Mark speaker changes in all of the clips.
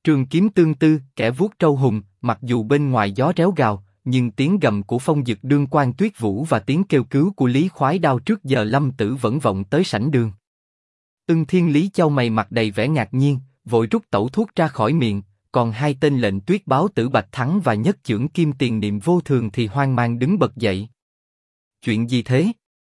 Speaker 1: Trường kiếm tương tư, kẻ vuốt trâu hùng, mặc dù bên ngoài gió réo gào, nhưng tiếng gầm của Phong Dực đương quan Tuyết Vũ và tiếng kêu cứu của Lý Khoái Đao trước giờ Lâm Tử vẫn vọng tới sảnh đường. Ưng Thiên Lý chau mày mặt đầy vẻ ngạc nhiên, vội rút tẩu thuốc ra khỏi miệng, còn hai tên lệnh Tuyết Báo Tử Bạch Thắng và Nhất Chưởng Kim Tiền Niệm Vô Thường thì hoang mang đứng bật dậy. Chuyện gì thế?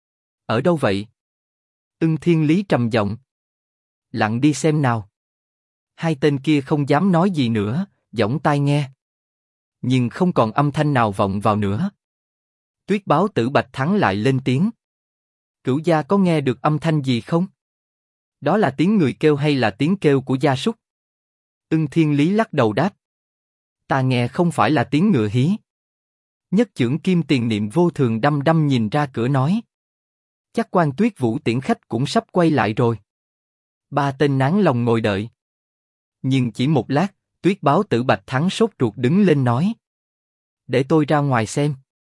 Speaker 1: Ở đâu vậy? Ưng Thiên Lý trầm giọng. Lặng đi xem nào. Hai tên kia không dám nói gì nữa, giỏng tai nghe. Nhưng không còn âm thanh nào vọng vào nữa. Tuyết Báo Tử Bạch Thắng lại lên tiếng. Cửu gia có nghe được âm thanh gì không? Đó là tiếng người kêu hay là tiếng kêu của gia súc? Ưng Thiên Lý lắc đầu đáp. Ta nghe không phải là tiếng ngựa hí. Nhất Chưởng Kim Tiền Niệm Vô Thường đăm đăm nhìn ra cửa nói. Chắc quan Tuyết Vũ tiễn khách cũng sắp quay lại rồi. Ba tên nán lòng ngồi đợi. Nhưng chỉ một lát, Tuyết Báo Tử Bạch Thắng sốt ruột đứng lên nói. Để tôi ra ngoài xem.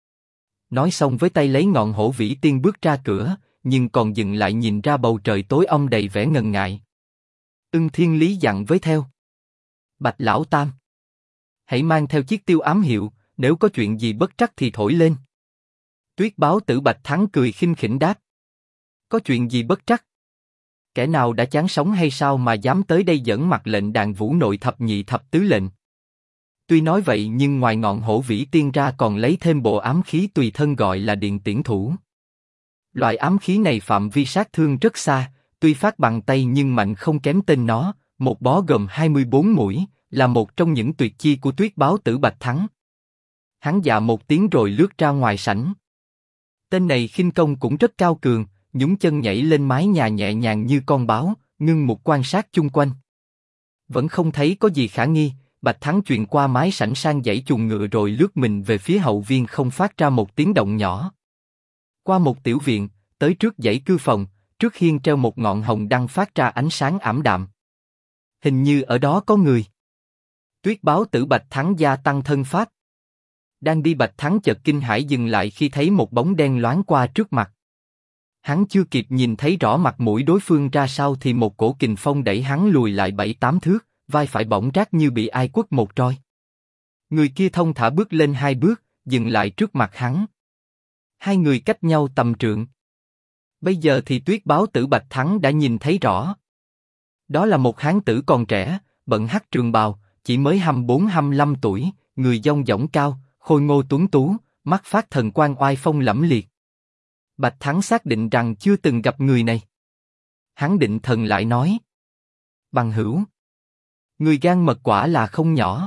Speaker 1: Nói xong với tay lấy ngọn hổ vĩ tiên bước ra cửa, nhưng còn dừng lại nhìn ra bầu trời tối om đầy vẻ ngần ngại. Ưng Thiên Lý dặn với theo. Bạch Lão Tam. Hãy mang theo chiếc tiêu ám hiệu, nếu có chuyện gì bất trắc thì thổi lên. Tuyết Báo Tử Bạch Thắng cười khinh khỉnh đáp. Có chuyện gì bất trắc? Kẻ nào đã chán sống hay sao mà dám tới đây dẫn mặt lệnh đàn vũ nội thập nhị thập tứ lệnh? Tuy nói vậy nhưng ngoài ngọn hổ vĩ tiên ra còn lấy thêm bộ ám khí tùy thân gọi là điện tiễn thủ. Loại ám khí này phạm vi sát thương rất xa, tuy phát bằng tay nhưng mạnh không kém tên nó, một bó gồm 24 mũi, là một trong những tuyệt chi của Tuyết Báo Tử Bạch Thắng. Hắn dạ một tiếng rồi lướt ra ngoài sảnh. Tên này khinh công cũng rất cao cường, nhún chân nhảy lên mái nhà nhẹ nhàng như con báo, ngưng một quan sát chung quanh. Vẫn không thấy có gì khả nghi, Bạch Thắng chuyền qua mái sảnh sang dãy chuồng ngựa rồi lướt mình về phía hậu viên không phát ra một tiếng động nhỏ. Qua một tiểu viện, tới trước dãy cư phòng, trước hiên treo một ngọn hồng đăng phát ra ánh sáng ảm đạm. Hình như ở đó có người. Tuyết Báo Tử Bạch Thắng gia tăng thân pháp. Đang đi Bạch Thắng chợt kinh hãi dừng lại khi thấy một bóng đen loáng qua trước mặt. Hắn chưa kịp nhìn thấy rõ mặt mũi đối phương ra sao thì một cổ kình phong đẩy hắn lùi lại 7-8 thước, vai phải bỗng rát như bị ai quất một roi. Người kia thông thả bước lên 2 bước, dừng lại trước mặt hắn. Hai người cách nhau tầm trượng. Bây giờ thì Tuyết Báo Tử Bạch Thắng đã nhìn thấy rõ. Đó là một hán tử còn trẻ, bận hắc trường bào, chỉ mới 24-25 tuổi, người dong dỏng cao, khôi ngô tuấn tú, mắt phát thần quang oai phong lẫm liệt. Bạch Thắng xác định rằng chưa từng gặp người này. Hắn định thần lại nói. Bằng hữu. Người gan mật quả là không nhỏ.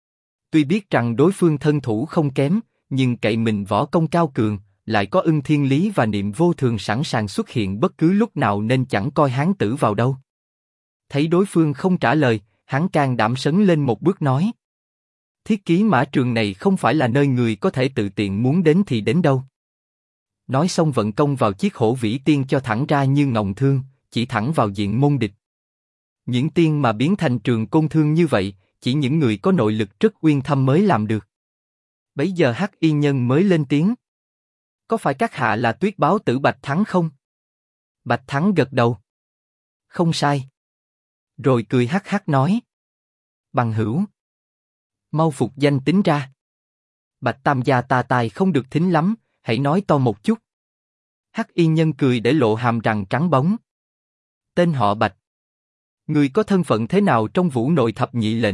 Speaker 1: Tuy biết rằng đối phương thân thủ không kém, nhưng cậy mình võ công cao cường, lại có Ưng Thiên Lý và Niệm Vô Thường sẵn sàng xuất hiện bất cứ lúc nào nên chẳng coi hán tử vào đâu. Thấy đối phương không trả lời, hắn can đảm sấn lên một bước nói. Thiết ký mã trường này không phải là nơi người có thể tự tiện muốn đến thì đến đâu. Nói xong vận công vào chiếc hổ vĩ tiên cho thẳng ra như ngọng thương, chỉ thẳng vào diện môn địch. Những tiên mà biến thành trường côn thương như vậy, chỉ những người có nội lực rất uyên thâm mới làm được. Bấy giờ Hắc Y Nhân mới lên tiếng. Có phải các hạ là Tuyết Báo Tử Bạch Thắng không? Bạch Thắng gật đầu. Không sai. Rồi cười hắc hắc nói. Bằng hữu. Mau phục danh tính ra. Bạch Tam gia ta tài không được thính lắm, hãy nói to một chút. Hắc Y Nhân cười để lộ hàm răng trắng bóng. Tên họ Bạch. Người có thân phận thế nào trong Vũ Nội thập nhị lệnh?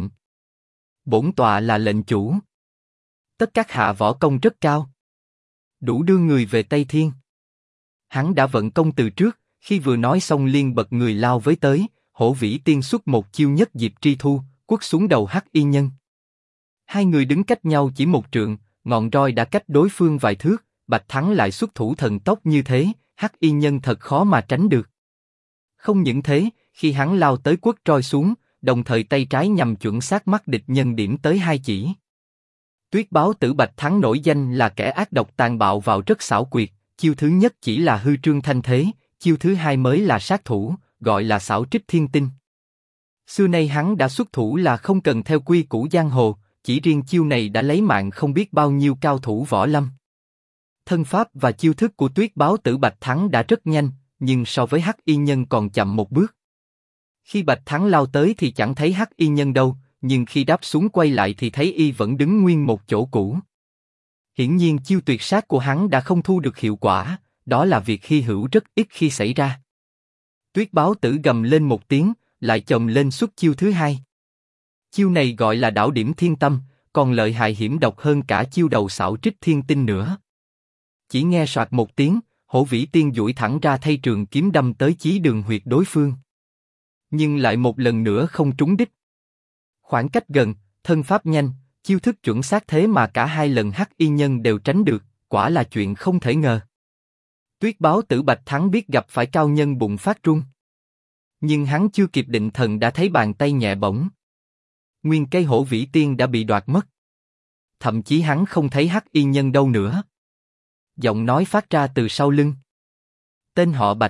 Speaker 1: Bổn tọa là lệnh chủ. Tất các hạ võ công rất cao. Đủ đưa người về Tây Thiên. Hắn đã vận công từ trước, khi vừa nói xong liền bật người lao với tới, hổ vĩ tiên xuất một chiêu nhất diệp tri thu, quất xuống đầu Hắc Y Nhân. Hai người đứng cách nhau chỉ một trượng, ngọn roi đã cách đối phương vài thước, Bạch Thắng lại xuất thủ thần tốc như thế, Hắc Y Nhân thật khó mà tránh được. Không những thế, khi hắn lao tới quất roi xuống, đồng thời tay trái nhằm chuẩn xác mắt địch nhân điểm tới 2 chỉ. Tuyết Báo Tử Bạch Thắng nổi danh là kẻ ác độc tàn bạo vào rất xảo quyệt, chiêu thứ nhất chỉ là hư trương thanh thế, chiêu thứ hai mới là sát thủ, gọi là xảo trích thiên tinh. Xưa nay hắn đã xuất thủ là không cần theo quy củ giang hồ, chỉ riêng chiêu này đã lấy mạng không biết bao nhiêu cao thủ võ lâm. Thân pháp và chiêu thức của Tuyết Báo Tử Bạch Thắng đã rất nhanh, nhưng so với Hắc Y Nhân còn chậm một bước. Khi Bạch Thắng lao tới thì chẳng thấy Hắc Y Nhân đâu, nhưng khi đáp xuống quay lại thì thấy y vẫn đứng nguyên một chỗ cũ. Hiển nhiên chiêu tuyệt sát của hắn đã không thu được hiệu quả, đó là việc hy hữu rất ít khi xảy ra. Tuyết báo tử gầm lên một tiếng, lại chồm lên xuất chiêu thứ hai. Chiêu này gọi là đảo điểm thiên tâm, còn lợi hại hiểm độc hơn cả chiêu đầu xảo trích thiên tinh nữa. Chỉ nghe soạt một tiếng, Hổ Vĩ Tiên duỗi thẳng ra thay trường kiếm đâm tới chí đường huyệt đối phương. Nhưng lại một lần nữa không trúng đích. Khoảng cách gần, thân pháp nhanh, chiêu thức chuẩn xác thế mà cả hai lần Hắc Y Nhân đều tránh được, quả là chuyện không thể ngờ. Tuyết báo tử Bạch Thắng biết gặp phải cao nhân bụng phát trung. Nhưng hắn chưa kịp định thần đã thấy bàn tay nhẹ bổng. Nguyên cây Hổ Vĩ Tiên đã bị đoạt mất. Thậm chí hắn không thấy Hắc Y Nhân đâu nữa. Giọng nói phát ra từ sau lưng. Tên họ Bạch.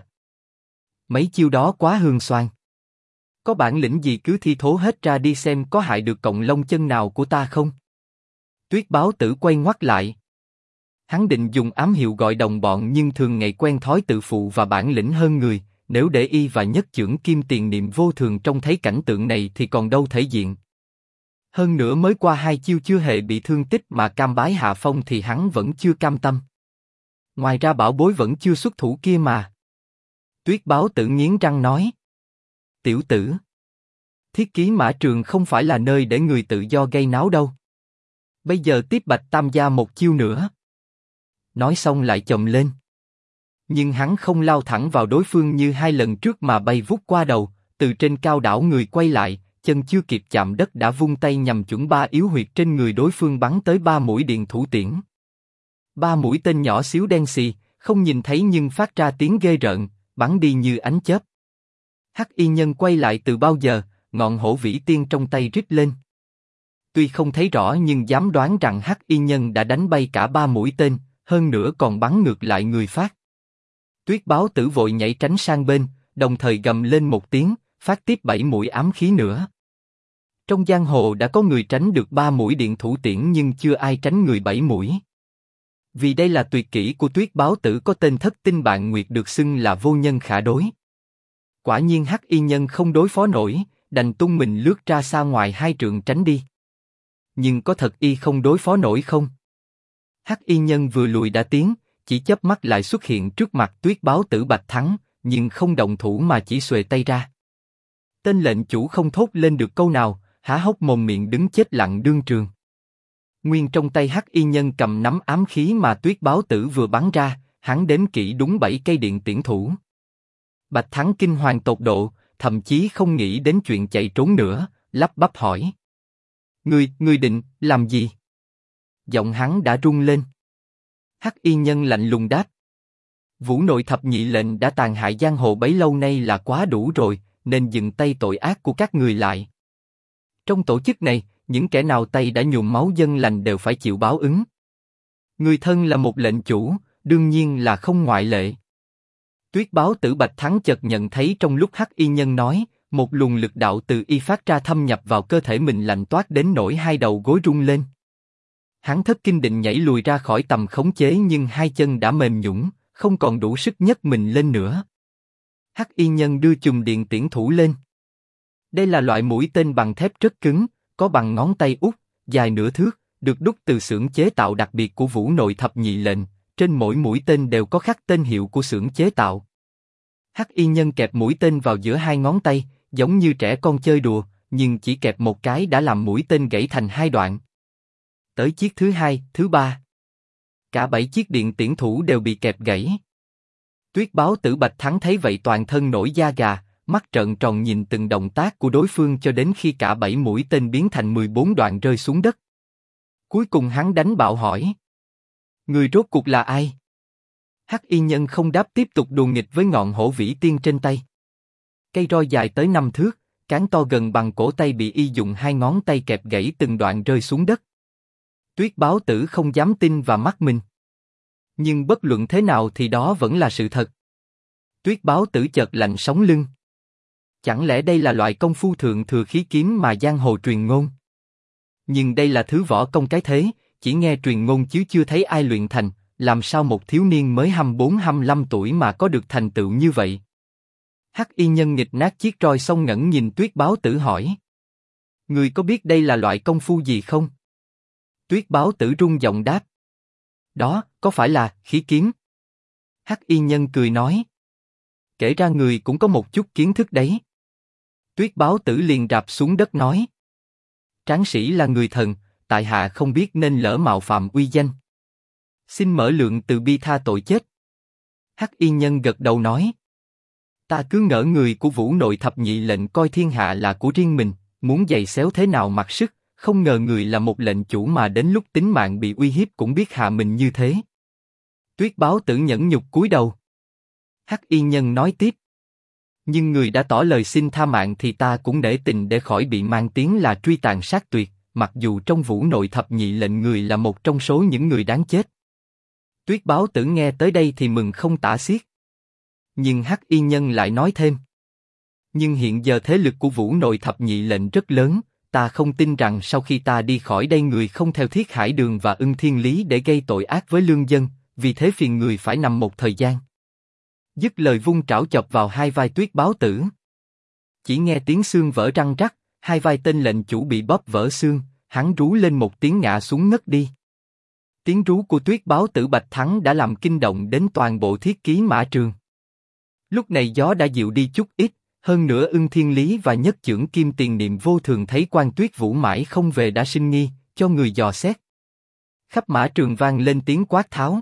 Speaker 1: Mấy chiêu đó quá hương xoan. Có bản lĩnh gì cứ thi thố hết ra đi xem có hại được cọng lông chân nào của ta không? Tuyết báo tử quay ngoắt lại. Hắn định dùng ám hiệu gọi đồng bọn nhưng thường ngày quen thói tự phụ và bản lĩnh hơn người, nếu để y và nhất chưởng kim tiền niệm vô thường trông thấy cảnh tượng này thì còn đâu thể diện. Hơn nữa mới qua hai chiêu chưa hề bị thương tích mà cam bái hạ phong thì hắn vẫn chưa cam tâm. Ngoài ra bảo bối vẫn chưa xuất thủ kia mà. Tuyết báo tử nghiến răng nói. Tiểu tử. Thiết ký mã trường không phải là nơi để người tự do gây náo đâu. Bây giờ tiếp Bạch Tam gia một chiêu nữa. Nói xong lại chồm lên. Nhưng hắn không lao thẳng vào đối phương như hai lần trước mà bay vút qua đầu, từ trên cao đảo người quay lại, chân chưa kịp chạm đất đã vung tay nhằm chuẩn ba yếu huyệt trên người đối phương bắn tới ba mũi điện thủ tiễn. Ba mũi tên nhỏ xíu đen xì, không nhìn thấy nhưng phát ra tiếng ghê rợn, bắn đi như ánh chớp. Hắc Y Nhân quay lại từ bao giờ, ngọn Hổ Vĩ Tiên trong tay rít lên. Tuy không thấy rõ nhưng dám đoán rằng Hắc Y Nhân đã đánh bay cả ba mũi tên, hơn nữa còn bắn ngược lại người phát. Tuyết báo tử vội nhảy tránh sang bên, đồng thời gầm lên một tiếng, phát tiếp 7 mũi ám khí nữa. Trong giang hồ đã có người tránh được 3 mũi điện thủ tiễn nhưng chưa ai tránh người 7 mũi. Vì đây là tuyệt kỹ của Tuyết báo tử có tên Thất Tinh Bạn Nguyệt được xưng là vô nhân khả đối. Quả nhiên Hắc Y Nhân không đối phó nổi, đành tung mình lướt ra xa ngoài 2 trượng tránh đi. Nhưng có thật y không đối phó nổi không? Hắc Y Nhân vừa lùi đã tiến, chỉ chớp mắt lại xuất hiện trước mặt Tuyết báo tử Bạch Thắng, nhưng không động thủ mà chỉ xuề tay ra. Tên lệnh chủ không thốt lên được câu nào, há hốc mồm miệng đứng chết lặng đương trường. Nguyên trong tay Hắc Y Nhân cầm nắm ám khí mà Tuyết báo tử vừa bắn ra, hắn đếm kỹ đúng 7 cây điện tiễn thủ. Bạch Thắng kinh hoàng tột độ, thậm chí không nghĩ đến chuyện chạy trốn nữa, lắp bắp hỏi: Ngươi định làm gì? Giọng hắn đã rung lên. Hắc Y Nhân lạnh lùng đáp: Vũ nội thập nhị lệnh đã tàn hại giang hồ bấy lâu nay là quá đủ rồi, nên dừng tay tội ác của các người lại. Trong tổ chức này, những kẻ nào tay đã nhuộm máu dân lành đều phải chịu báo ứng. Người thân là một lệnh chủ, đương nhiên là không ngoại lệ. Tuyết báo tử Bạch Thắng chợt nhận thấy trong lúc Hắc Y Nhân nói, một luồng lực đạo từ y phát ra thâm nhập vào cơ thể mình lạnh toát đến nỗi hai đầu gối rung lên. Hắn thất kinh định nhảy lùi ra khỏi tầm khống chế nhưng hai chân đã mềm nhũn, không còn đủ sức nhấc mình lên nữa. Hắc Y Nhân đưa chùm điện tiễn thủ lên. Đây là loại mũi tên bằng thép rất cứng, có bằng ngón tay út, dài nửa thước, được đúc từ xưởng chế tạo đặc biệt của Vũ nội thập nhị lệnh. Trên mỗi mũi tên đều có khắc tên hiệu của xưởng chế tạo. Hắc Y Nhân kẹp mũi tên vào giữa hai ngón tay, giống như trẻ con chơi đùa, nhưng chỉ kẹp một cái đã làm mũi tên gãy thành hai đoạn. Tới chiếc thứ hai, thứ ba, cả 7 chiếc điện tiễn thủ đều bị kẹp gãy. Tuyết báo tử Bạch Thắng thấy vậy toàn thân nổi da gà, mắt trợn tròn nhìn từng động tác của đối phương cho đến khi cả 7 mũi tên biến thành 14 đoạn rơi xuống đất. Cuối cùng hắn đánh bạo hỏi: Người rốt cuộc là ai? Hắc Y Nhân không đáp, tiếp tục đùa nghịch với ngọn Hổ Vĩ Tiên trên tay. Cây roi dài tới 5 thước, cán to gần bằng cổ tay bị y dùng hai ngón tay kẹp gãy từng đoạn rơi xuống đất. Tuyết báo tử không dám tin vào mắt mình. Nhưng bất luận thế nào thì đó vẫn là sự thật. Tuyết báo tử chợt lạnh sống lưng. Chẳng lẽ đây là loại công phu thượng thừa khí kiếm mà giang hồ truyền ngôn? Nhưng đây là thứ võ công cái thế, chỉ nghe truyền ngôn chứ chưa thấy ai luyện thành, làm sao một thiếu niên mới 24-25 tuổi mà có được thành tựu như vậy? Hắc Y Nhân nghịch nát chiếc roi xong ngẩng nhìn Tuyết báo tử hỏi: Người có biết đây là loại công phu gì không? Tuyết báo tử rung giọng đáp. Đó, có phải là khí kiếm? Hắc y nhân cười nói. Kể ra người cũng có một chút kiến thức đấy. Tuyết báo tử liền rạp xuống đất nói. Tráng sĩ là người thần, tại hạ không biết nên lỡ mạo phạm uy danh. Xin mở lượng từ bi tha tội chết. Hắc y nhân gật đầu nói. Ta cứ ngỡ người của Vũ Nội thập nhị lệnh coi thiên hạ là của riêng mình, muốn giày xéo thế nào mặc sức, không ngờ người là một lệnh chủ mà đến lúc tính mạng bị uy hiếp cũng biết hạ mình như thế. Tuyết báo tử nhẫn nhục cúi đầu. Hắc y nhân nói tiếp. Nhưng người đã tỏ lời xin tha mạng thì ta cũng nể tình để khỏi bị mang tiếng là truy tàn sát tuyệt, mặc dù trong Vũ Nội thập nhị lệnh người là một trong số những người đáng chết. Tuyết báo tử nghe tới đây thì mừng không tả xiết. Nhưng Hắc y nhân lại nói thêm. Nhưng hiện giờ thế lực của Vũ Nội thập nhị lệnh rất lớn, ta không tin rằng sau khi ta đi khỏi đây người không theo Thiết Hải Đường và Ưng Thiên Lý để gây tội ác với lương dân, vì thế phiền người phải nằm một thời gian. Dứt lời vung trảo chọc vào hai vai Tuyết báo tử. Chỉ nghe tiếng xương vỡ răng rắc, hai vai tên lệnh chủ bị bóp vỡ xương, hắn rú lên một tiếng ngã xuống ngất đi. Tiếng rú của Tuyết báo tử Bạch Thắng đã làm kinh động đến toàn bộ Thiết Ký Mã Trường. Lúc này gió đã dịu đi chút ít, hơn nữa Ưng Thiên Lý và Nhất Chưởng Kim Tiền Niệm Vô Thường thấy Quan Tuyết Vũ mãi không về đã sinh nghi, cho người dò xét. Khắp mã trường vang lên tiếng quát tháo.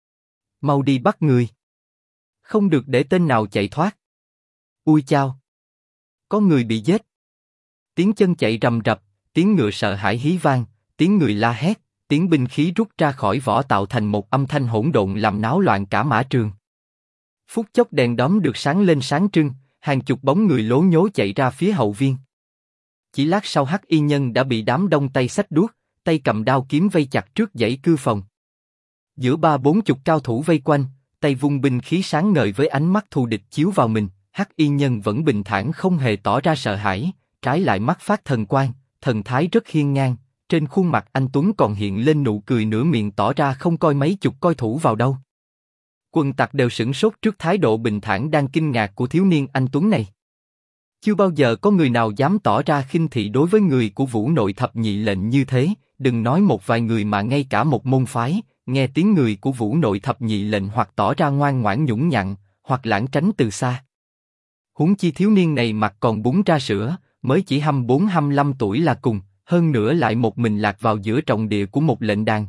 Speaker 1: Mau đi bắt người. Không được để tên nào chạy thoát. Ui chao. Có người bị giết. Tiếng chân chạy rầm rập, tiếng ngựa sợ hãi hí vang, tiếng người la hét, tiếng binh khí rút ra khỏi vỏ tạo thành một âm thanh hỗn độn làm náo loạn cả mã trường. Phút chốc đèn đóm được sáng lên sáng trưng, hàng chục bóng người lố nhố chạy ra phía hậu viên. Chỉ lát sau Hắc y nhân đã bị đám đông tay xách đuốc, tay cầm đao kiếm vây chặt trước dãy cư phòng. Giữa ba bốn chục cao thủ vây quanh, tay vung binh khí sáng ngời với ánh mắt thù địch chiếu vào mình, Hắc y nhân vẫn bình thản không hề tỏ ra sợ hãi, trái lại mắt phát thần quang, thần thái rất hiên ngang, trên khuôn mặt anh tuấn còn hiện lên nụ cười nửa miệng tỏ ra không coi mấy chục coi thủ vào đâu. Quần tặc đều sửng sốt trước thái độ bình thản đang kinh ngạc của thiếu niên anh tuấn này. Chưa bao giờ có người nào dám tỏ ra khinh thị đối với người của Vũ Nội thập nhị lệnh như thế, đừng nói một vài người mà ngay cả một môn phái, nghe tiếng người của Vũ Nội thập nhị lệnh hoặc tỏ ra ngoan ngoãn nhũng nhặn, hoặc lảng tránh từ xa. Huống chi thiếu niên này mặt còn búng ra sữa, mới chỉ 24-25 tuổi là cùng, hơn nữa lại một mình lạc vào giữa trọng địa của một lệnh đàn.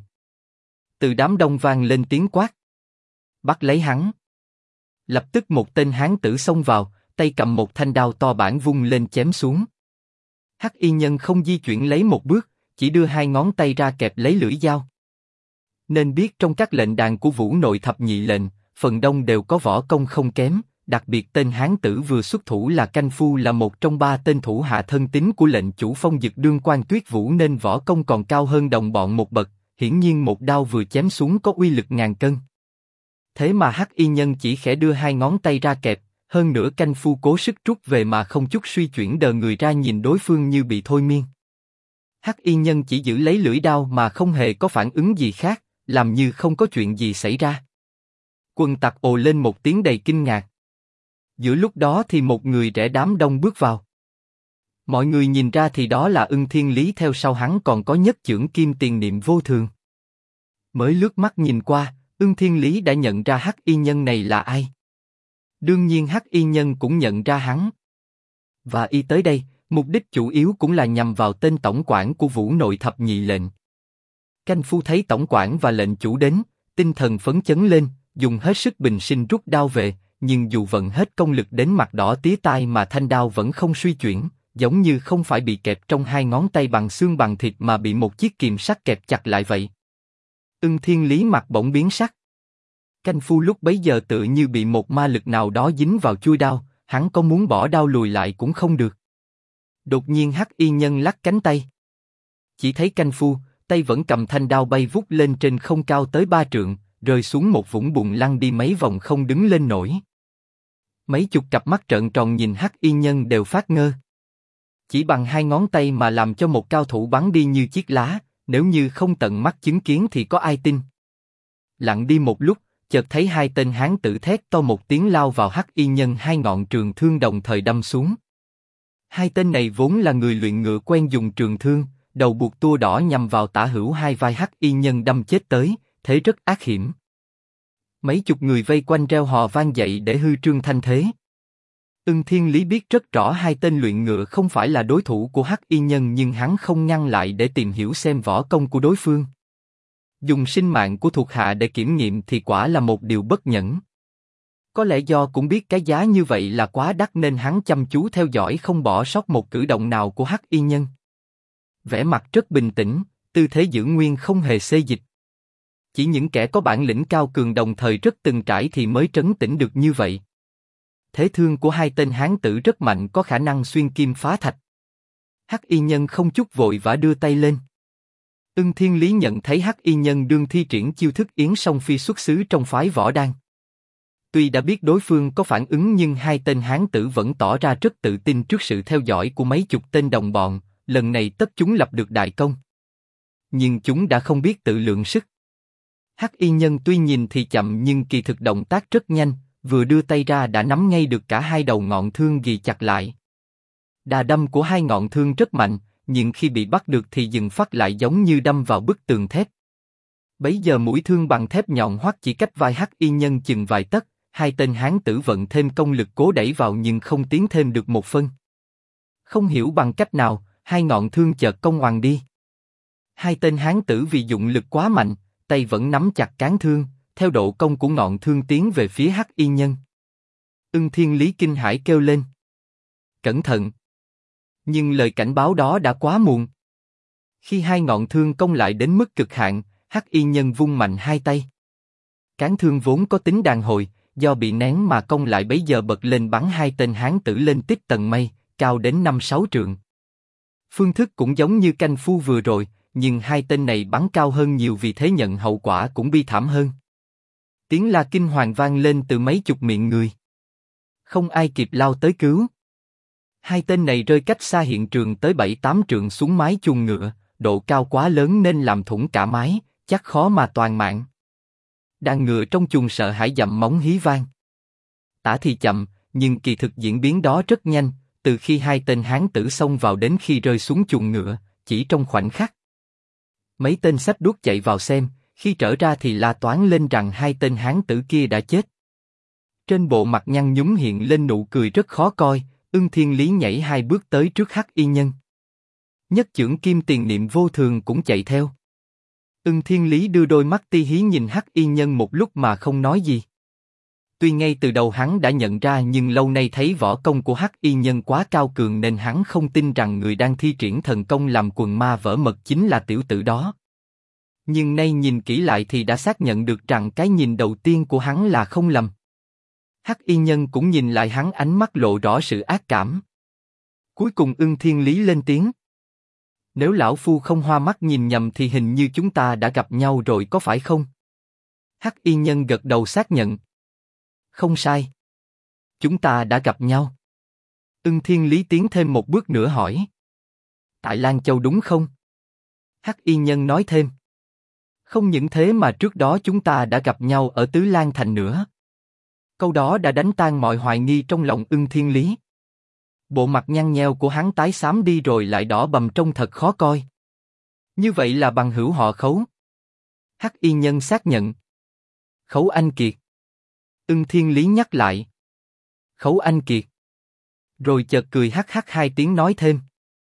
Speaker 1: Từ đám đông vang lên tiếng quát. Bắt lấy hắn. Lập tức một tên hán tử xông vào, tay cầm một thanh đao to bản vung lên chém xuống. Hắc y nhân không di chuyển lấy một bước, chỉ đưa hai ngón tay ra kẹp lấy lưỡi dao. Nên biết trong các lệnh đàn của Vũ Nội thập nhị lệnh, phần đông đều có võ công không kém, đặc biệt tên hán tử vừa xuất thủ là Canh Phu là một trong ba tên thủ hạ thân tín của lệnh chủ Phong Dực Đương Quan Tuyết Vũ nên võ công còn cao hơn đồng bọn một bậc, hiển nhiên một đao vừa chém xuống có uy lực ngàn cân. Thế mà Hắc y nhân chỉ khẽ đưa hai ngón tay ra kẹp, hơn nữa Canh Phu cố sức rút về mà không chút suy chuyển đờ người ra nhìn đối phương như bị thôi miên. Hắc y nhân chỉ giữ lấy lưỡi đao mà không hề có phản ứng gì khác, làm như không có chuyện gì xảy ra. Quần tặc ồ lên một tiếng đầy kinh ngạc. Giữa lúc đó thì một người rẽ đám đông bước vào. Mọi người nhìn ra thì đó là Ưng Thiên Lý, theo sau hắn còn có Nhất Chưởng Kim Tiền Niệm Vô Thường. Mới lướt mắt nhìn qua, Ưng Thiên Lý đã nhận ra Hắc y nhân này là ai. Đương nhiên Hắc y nhân cũng nhận ra hắn. Và y tới đây, mục đích chủ yếu cũng là nhằm vào tên tổng quản của Vũ Nội thập nhị lệnh. Canh Phu thấy tổng quản và lệnh chủ đến, tinh thần phấn chấn lên, dùng hết sức bình sinh rút đao về, nhưng dù vận hết công lực đến mặt đỏ tía tai mà thanh đao vẫn không suy chuyển, giống như không phải bị kẹp trong hai ngón tay bằng xương bằng thịt mà bị một chiếc kìm sắt kẹp chặt lại vậy. Ưng Thiên Lý mặt bỗng biến sắc. Canh Phu lúc bấy giờ tự như bị một ma lực nào đó dính vào chuôi đao, hắn có muốn bỏ đao lùi lại cũng không được. Đột nhiên Hắc y nhân lắc cánh tay. Chỉ thấy Canh Phu, tay vẫn cầm thanh đao bay vút lên trên không cao tới 3 trượng, rơi xuống một vũng bùn lăn đi mấy vòng không đứng lên nổi. Mấy chục cặp mắt trợn tròn nhìn Hắc y nhân đều phát ngơ. Chỉ bằng hai ngón tay mà làm cho một cao thủ bắn đi như chiếc lá, nếu như không tận mắt chứng kiến thì có ai tin. Lặng đi một lúc, chợt thấy hai tên hán tử thét to một tiếng lao vào Hắc y nhân, hai ngọn trường thương đồng thời đâm xuống. Hai tên này vốn là người luyện ngựa quen dùng trường thương, đầu buộc tua đỏ nhằm vào tả hữu hai vai Hắc Y Nhân đâm chết tới, thế rất ác hiểm. Mấy chục người vây quanh reo hò vang dậy để hư trương thanh thế. Ưng Thiên Lý biết rất rõ hai tên luyện ngựa không phải là đối thủ của Hắc Y Nhân, nhưng hắn không ngăn lại để tìm hiểu xem võ công của đối phương. Dùng sinh mạng của thuộc hạ để kiểm nghiệm thì quả là một điều bất nhẫn. Có lẽ do cũng biết cái giá như vậy là quá đắt nên hắn chăm chú theo dõi không bỏ sót một cử động nào của Hắc Y Nhân. Vẻ mặt rất bình tĩnh, tư thế giữ nguyên không hề xê dịch. Chỉ những kẻ có bản lĩnh cao cường đồng thời rất từng trải thì mới trấn tĩnh được như vậy. Thế thương của hai tên hán tử rất mạnh, có khả năng xuyên kim phá thạch. Hắc Y Nhân không chút vội vã đưa tay lên. Ưng Thiên Lý nhận thấy Hắc Y Nhân đương thi triển chiêu thức Yến Song Phi xuất xứ trong phái võ đan. Tuy đã biết đối phương có phản ứng nhưng hai tên hán tử vẫn tỏ ra rất tự tin trước sự theo dõi của mấy chục tên đồng bọn, lần này tất chúng lập được đại công. Nhưng chúng đã không biết tự lượng sức. Hắc Y Nhân tuy nhìn thì chậm nhưng kỳ thực động tác rất nhanh, vừa đưa tay ra đã nắm ngay được cả hai đầu ngọn thương ghì chặt lại. Đà đâm của hai ngọn thương rất mạnh, nhưng khi bị bắt được thì dừng phát lại giống như đâm vào bức tường thép. Bấy giờ mũi thương bằng thép nhọn hoắt chỉ cách vai Hắc Y Nhân chừng vài tấc, hai tên hán tử vận thêm công lực cố đẩy vào nhưng không tiến thêm được một phân. Không hiểu bằng cách nào, hai ngọn thương chợt cong ngoằn đi. Hai tên hán tử vì dụng lực quá mạnh, tay vẫn nắm chặt cán thương, theo độ cong của ngọn thương tiến về phía Hắc Y Nhân. Ưng Thiên Lý kinh hãi kêu lên: cẩn thận! Nhưng lời cảnh báo đó đã quá muộn. Khi hai ngọn thương cong lại đến mức cực hạn, Hắc Y Nhân vung mạnh hai tay. Cán thương vốn có tính đàn hồi, do bị nén mà cong lại bấy giờ bật lên bắn hai tên hán tử lên tít tầng mây, cao đến 5-6 trượng. Phương thức cũng giống như canh phu vừa rồi, nhưng hai tên này bắn cao hơn nhiều vì thế nhận hậu quả cũng bi thảm hơn. Tiếng la kinh hoàng vang lên từ mấy chục miệng người. Không ai kịp lao tới cứu. Hai tên này rơi cách xa hiện trường tới 7-8 trượng xuống mái chuồng ngựa, độ cao quá lớn nên làm thủng cả mái, chắc khó mà toàn mạng. Đàn ngựa trong chuồng sợ hãi dậm móng hí vang. Tả thì chậm, nhưng kỳ thực diễn biến đó rất nhanh, từ khi hai tên hán tử xông vào đến khi rơi xuống chuồng ngựa, chỉ trong khoảnh khắc. Mấy tên xách đuốc chạy vào xem, khi trở ra thì la toáng lên rằng hai tên hán tử kia đã chết. Trên bộ mặt nhăn nhúm hiện lên nụ cười rất khó coi. Ưng Thiên Lý nhảy hai bước tới trước Hắc Y Nhân. Nhất chưởng kim tiền niệm vô thường cũng chạy theo. Ưng Thiên Lý đưa đôi mắt ti hí nhìn Hắc Y Nhân một lúc mà không nói gì. Tuy ngay từ đầu hắn đã nhận ra nhưng lâu nay thấy võ công của Hắc Y Nhân quá cao cường nên hắn không tin rằng người đang thi triển thần công làm quần ma vỡ mật chính là tiểu tử đó. Nhưng nay nhìn kỹ lại thì đã xác nhận được rằng cái nhìn đầu tiên của hắn là không lầm. Hắc Y Nhân cũng nhìn lại hắn, ánh mắt lộ rõ sự ác cảm. Cuối cùng Ưng Thiên Lý lên tiếng: nếu lão phu không hoa mắt nhìn nhầm thì hình như chúng ta đã gặp nhau rồi có phải không? Hắc Y Nhân gật đầu xác nhận: không sai. Chúng ta đã gặp nhau. Ưng Thiên Lý tiến thêm một bước nữa hỏi: tại Lan Châu đúng không? Hắc Y Nhân nói thêm: không những thế mà trước đó chúng ta đã gặp nhau ở Tứ Lan Thành nữa. Câu đó đã đánh tan mọi hoài nghi trong lòng Ưng Thiên Lý. Bộ mặt nhăn nheo của hắn tái xám đi rồi lại đỏ bầm trông thật khó coi. Như vậy là bằng hữu họ Khấu. Hắc Y Nhân xác nhận: Khấu Anh Kiệt. Ưng Thiên Lý nhắc lại: Khấu Anh Kiệt. Rồi chợt cười hắc hắc hai tiếng nói thêm: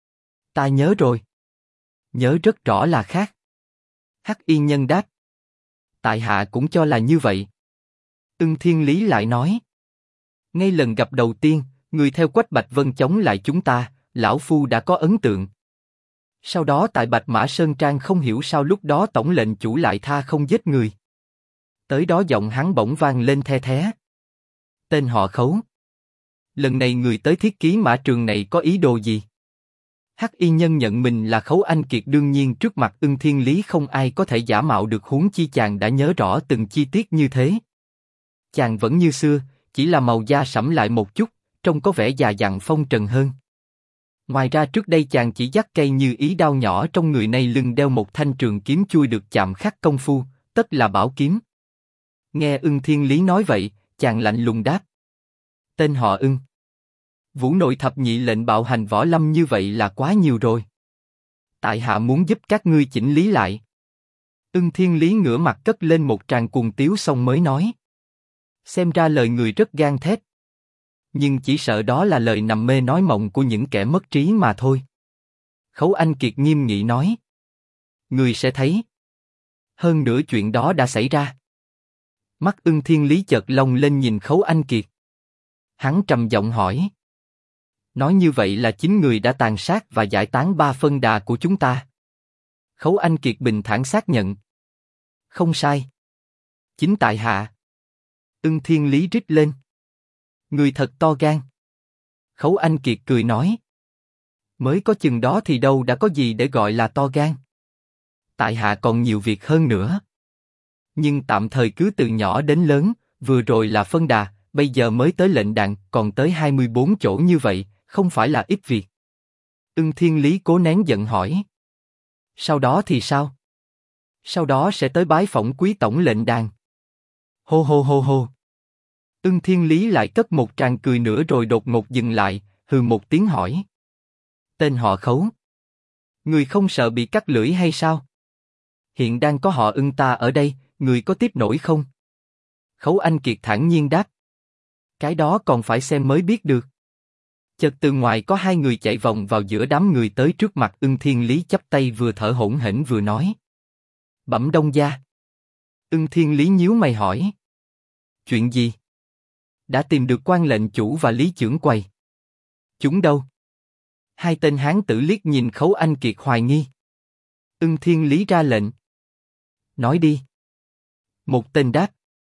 Speaker 1: ta nhớ rồi. Nhớ rất rõ là khác. Hắc Y Nhân đáp: tại hạ cũng cho là như vậy. Ưng Thiên Lý lại nói: ngay lần gặp đầu tiên, người theo Quách Bạch Vân chống lại chúng ta, lão phu đã có ấn tượng. Sau đó tại Bạch Mã Sơn Trang không hiểu sao lúc đó tổng lệnh chủ lại tha không giết người. Tới đó giọng hắn bỗng vang lên the thé: tên họ Khấu. Lần này người tới thiết ký mã trường này có ý đồ gì? Hắc Y Nhân nhận mình là Khấu Anh Kiệt, đương nhiên trước mặt Ưng Thiên Lý không ai có thể giả mạo được, huống chi chàng đã nhớ rõ từng chi tiết như thế. Chàng vẫn như xưa, chỉ là màu da sẫm lại một chút, trông có vẻ già dặn phong trần hơn. Ngoài ra trước đây chàng chỉ dắt cây như ý đao nhỏ trong người, nay lưng đeo một thanh trường kiếm chui được chạm khắc công phu, tất là bảo kiếm. Nghe Ưng Thiên Lý nói vậy, chàng lạnh lùng đáp: tên họ Ưng. Vũ nội thập nhị lệnh bạo hành võ lâm như vậy là quá nhiều rồi. Tại hạ muốn giúp các ngươi chỉnh lý lại. Ưng Thiên Lý ngửa mặt cất lên một tràng cuồng tiếu xong mới nói. Xem ra lời người rất gan thép. Nhưng chỉ sợ đó là lời nằm mê nói mộng của những kẻ mất trí mà thôi. Khấu Anh Kiệt nghiêm nghị nói. Người sẽ thấy. Hơn nữa chuyện đó đã xảy ra. Mắt Ưng Thiên Lý chợt lông lên nhìn Khấu Anh Kiệt. Hắn trầm giọng hỏi. Nói như vậy là chính người đã tàn sát và giải tán 3 phân đà của chúng ta. Khấu Anh Kiệt bình thản xác nhận. Không sai. Chính tại hạ. Ưng Thiên Lý rít lên. Người thật to gan. Khấu Anh Kiệt cười nói. Mới có chừng đó thì đâu đã có gì để gọi là to gan. Tại hạ còn nhiều việc hơn nữa. Nhưng tạm thời cứ từ nhỏ đến lớn, vừa rồi là phân đà, bây giờ mới tới lệnh đàn, còn tới 24 chỗ như vậy, không phải là ít việc. Ưng Thiên Lý cố nén giận hỏi. Sau đó thì sao? Sau đó sẽ tới bái phỏng quý tổng lệnh đàn. Hô hô hô hô. Ưng Thiên Lý lại cất một tràng cười nữa rồi đột ngột dừng lại, hừ một tiếng hỏi. Tên họ Khấu. Người không sợ bị cắt lưỡi hay sao? Hiện đang có họ Ưng ta ở đây, người có tiếp nổi không? Khấu Anh Kiệt thản nhiên đáp. Cái đó còn phải xem mới biết được. Chợt từ ngoài có 2 người chạy vòng vào giữa đám người tới trước mặt Ưng Thiên Lý chắp tay vừa thở hổn hển vừa nói. Bẩm Đông gia. Ưng Thiên Lý nhíu mày hỏi. Chuyện gì? Đã tìm được quan lệnh chủ và Lý trưởng quầy. Chúng đâu? 2 tên hán tử liếc nhìn Khấu Anh Kiệt hoài nghi. Ưng Thiên Lý ra lệnh. Nói đi. Một tên đáp.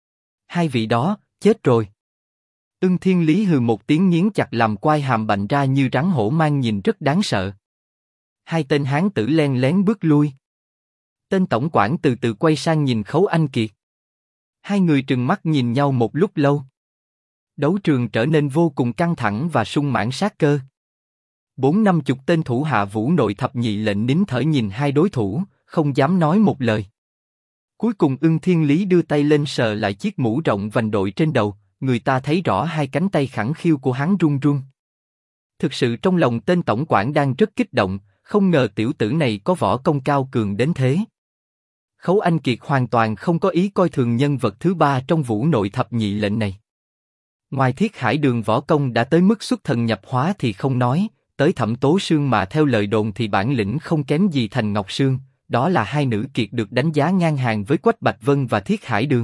Speaker 1: 2 vị đó, chết rồi. Ưng Thiên Lý hừ một tiếng nghiến chặt làm quai hàm bạnh ra như rắn hổ mang nhìn rất đáng sợ. 2 tên hán tử len lén bước lui. Tên tổng quản từ từ quay sang nhìn Khấu Anh Kiệt. 2 người trừng mắt nhìn nhau một lúc lâu. Đấu trường trở nên vô cùng căng thẳng và sung mãn sát cơ. 40-50 tên thủ hạ Vũ nội thập nhị lệnh nín thở nhìn 2 đối thủ, không dám nói một lời. Cuối cùng Ưng Thiên Lý đưa tay lên sờ lại chiếc mũ rộng vành đội trên đầu, người ta thấy rõ 2 cánh tay khẳng khiu của hắn run run. Thực sự trong lòng tên tổng quản đang rất kích động, không ngờ tiểu tử này có võ công cao cường đến thế. Khấu Anh Kiệt hoàn toàn không có ý coi thường nhân vật thứ 3 trong Vũ nội thập nhị lệnh này. Ngoài Thiết Hải Đường võ công đã tới mức xuất thần nhập hóa thì không nói, tới Thẩm Tố Sương mà theo lời đồn thì bản lĩnh không kém gì Thành Ngọc Sương, đó là 2 nữ kiệt được đánh giá ngang hàng với Quách Bạch Vân và Thiết Hải Đường.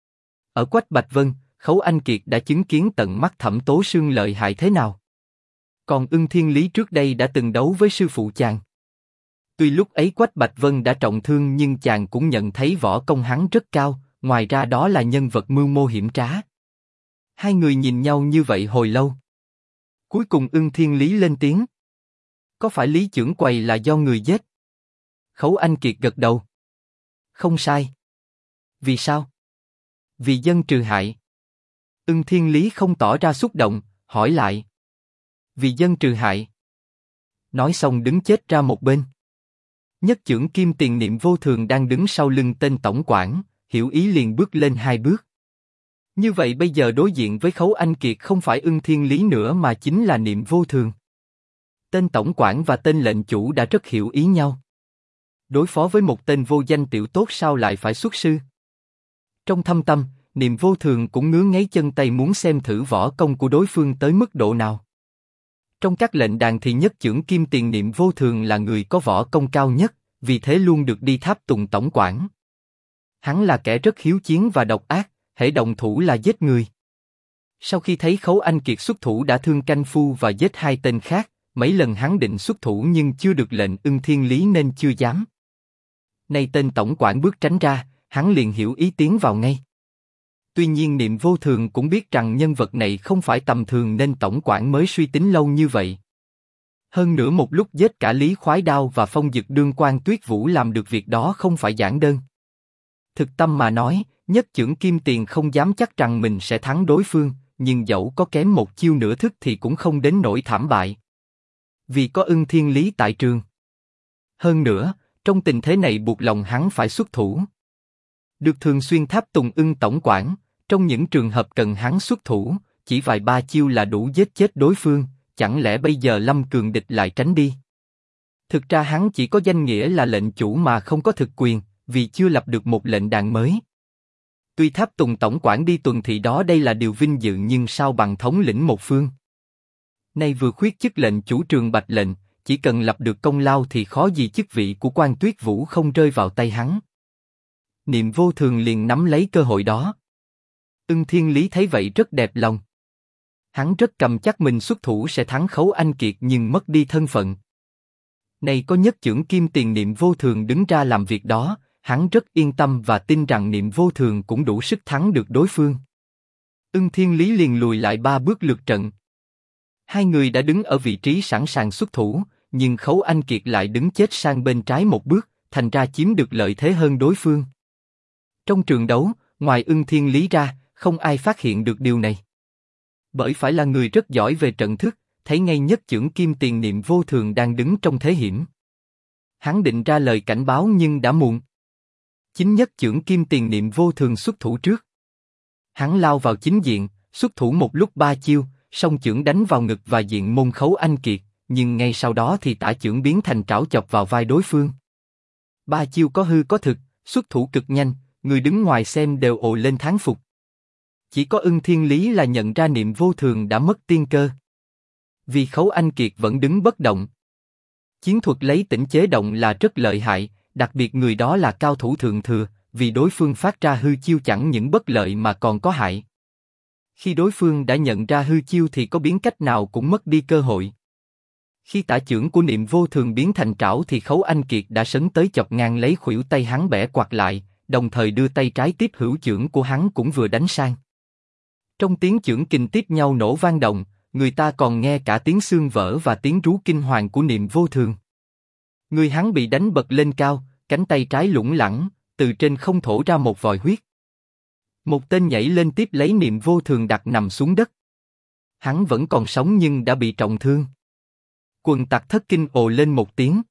Speaker 1: Ở Quách Bạch Vân, Khấu Anh Kiệt đã chứng kiến tận mắt Thẩm Tố Sương lợi hại thế nào. Còn Ưng Thiên Lý trước đây đã từng đấu với sư phụ chàng. Tuy lúc ấy Quách Bạch Vân đã trọng thương nhưng chàng cũng nhận thấy võ công hắn rất cao, ngoài ra đó là nhân vật mưu mô hiểm trá. 2 người nhìn nhau như vậy hồi lâu. Cuối cùng Ưng Thiên Lý lên tiếng. Có phải Lý trưởng quầy là do người giết? Khấu Anh Kiệt gật đầu. Không sai. Vì sao? Vì dân trừ hại. Ưng Thiên Lý không tỏ ra xúc động, hỏi lại. Vì dân trừ hại. Nói xong đứng chết ra một bên. Nhất chưởng Kim Tiền Niệm Vô Thường đang đứng sau lưng tên tổng quản, hiểu ý liền bước lên 2 bước. Như vậy bây giờ đối diện với Khấu Anh Kiệt không phải Ưng Thiên Lý nữa mà chính là Niệm Vô Thường. Tên tổng quản và tên lệnh chủ đã rất hiểu ý nhau. Đối phó với một tên vô danh tiểu tốt sao lại phải xuất sư? Trong thâm tâm, Niệm Vô Thường cũng ngứa ngáy chân tay muốn xem thử võ công của đối phương tới mức độ nào. Trong các lệnh đàn thì nhất chưởng Kim Tiền Niệm Vô Thường là người có võ công cao nhất, vì thế luôn được đi tháp tùng tổng quản. Hắn là kẻ rất hiếu chiến và độc ác, hễ động thủ là giết người. Sau khi thấy Khấu Anh Kiệt xuất thủ đã thương canh phu và giết 2 tên khác, mấy lần hắn định xuất thủ nhưng chưa được lệnh Ưng Thiên Lý nên chưa dám. Nay tên tổng quản bước tránh ra, hắn liền hiểu ý tiến vào ngay. Tuy nhiên Niệm Vô Thường cũng biết rằng nhân vật này không phải tầm thường nên tổng quản mới suy tính lâu như vậy. Hơn nữa một lúc giết cả Lý Khoái Đao và Phong Dực Đương Quan Tuyết Vũ làm được việc đó không phải giản đơn. Thực tâm mà nói, nhất chưởng Kim Tiền không dám chắc rằng mình sẽ thắng đối phương, nhưng dẫu có kém một chiêu nửa thức thì cũng không đến nỗi thảm bại. Vì có Ưng Thiên Lý tại trường. Hơn nữa, trong tình thế này buộc lòng hắn phải xuất thủ. Được thường xuyên tháp tùng Ưng tổng quản, trong những trường hợp cần hắn xuất thủ, chỉ vài 3 chiêu là đủ giết chết đối phương, chẳng lẽ bây giờ Lâm Cường Địch lại tránh đi? Thực ra hắn chỉ có danh nghĩa là lệnh chủ mà không có thực quyền, vì chưa lập được một lệnh đàn mới. Tuy Tháp Tùng tổng quản đi tuần thị đó đây là điều vinh dự nhưng sao bằng thống lĩnh một phương. Nay vừa khuyết chức lệnh chủ Trường Bạch lệnh, chỉ cần lập được công lao thì khó gì chức vị của Quan Tuyết Vũ không rơi vào tay hắn. Niệm Vô Thường liền nắm lấy cơ hội đó. Ưng Thiên Lý thấy vậy rất đẹp lòng. Hắn rất cầm chắc mình xuất thủ sẽ thắng Khấu Anh Kiệt nhưng mất đi thân phận. Nay có nhất chưởng kim tiền Niệm Vô Thường đứng ra làm việc đó, hắn rất yên tâm và tin rằng Niệm Vô Thường cũng đủ sức thắng được đối phương. Ưng Thiên Lý liền lùi lại 3 bước lượt trận. Hai người đã đứng ở vị trí sẵn sàng xuất thủ, nhưng Khấu Anh Kiệt lại đứng chết sang bên trái một bước, thành ra chiếm được lợi thế hơn đối phương. Trong trường đấu, ngoài Ưng Thiên Lý ra, không ai phát hiện được điều này. Bởi phải là người rất giỏi về trận thức, thấy ngay nhất chưởng kim tiền Niệm Vô Thường đang đứng trong thế hiểm. Hắn định ra lời cảnh báo nhưng đã muộn. Chính nhất chưởng kim tiền Niệm Vô Thường xuất thủ trước. Hắn lao vào chính diện, xuất thủ một lúc 3 chiêu, song chưởng đánh vào ngực và diện môn Khấu Anh Kiệt, nhưng ngay sau đó thì tả chưởng biến thành trảo chọc vào vai đối phương. 3 chiêu có hư có thực, xuất thủ cực nhanh, người đứng ngoài xem đều ồ lên thán phục. Chỉ có Ưng Thiên Lý là nhận ra Niệm Vô Thường đã mất tiên cơ. Vì Khấu Anh Kiệt vẫn đứng bất động. Chiến thuật lấy tỉnh chế động là rất lợi hại, đặc biệt người đó là cao thủ thượng thừa, vì đối phương phát ra hư chiêu chẳng những bất lợi mà còn có hại. Khi đối phương đã nhận ra hư chiêu thì có biến cách nào cũng mất đi cơ hội. Khi tả chưởng của Niệm Vô Thường biến thành trảo thì Khấu Anh Kiệt đã sấn tới chọc ngang lấy khuỷu tay hắn bẻ quạt lại, đồng thời đưa tay trái tiếp hữu chưởng của hắn cũng vừa đánh sang. Trong tiếng chưởng kình tiếp nhau nổ vang động, người ta còn nghe cả tiếng xương vỡ và tiếng rú kinh hoàng của Niệm Vô Thường. Người hắn bị đánh bật lên cao, cánh tay trái lủng lẳng, từ trên không thổ ra một vòi huyết. Một tên nhảy lên tiếp lấy Niệm Vô Thường đặt nằm xuống đất. Hắn vẫn còn sống nhưng đã bị trọng thương. Quần tặc thất kinh ồ lên một tiếng.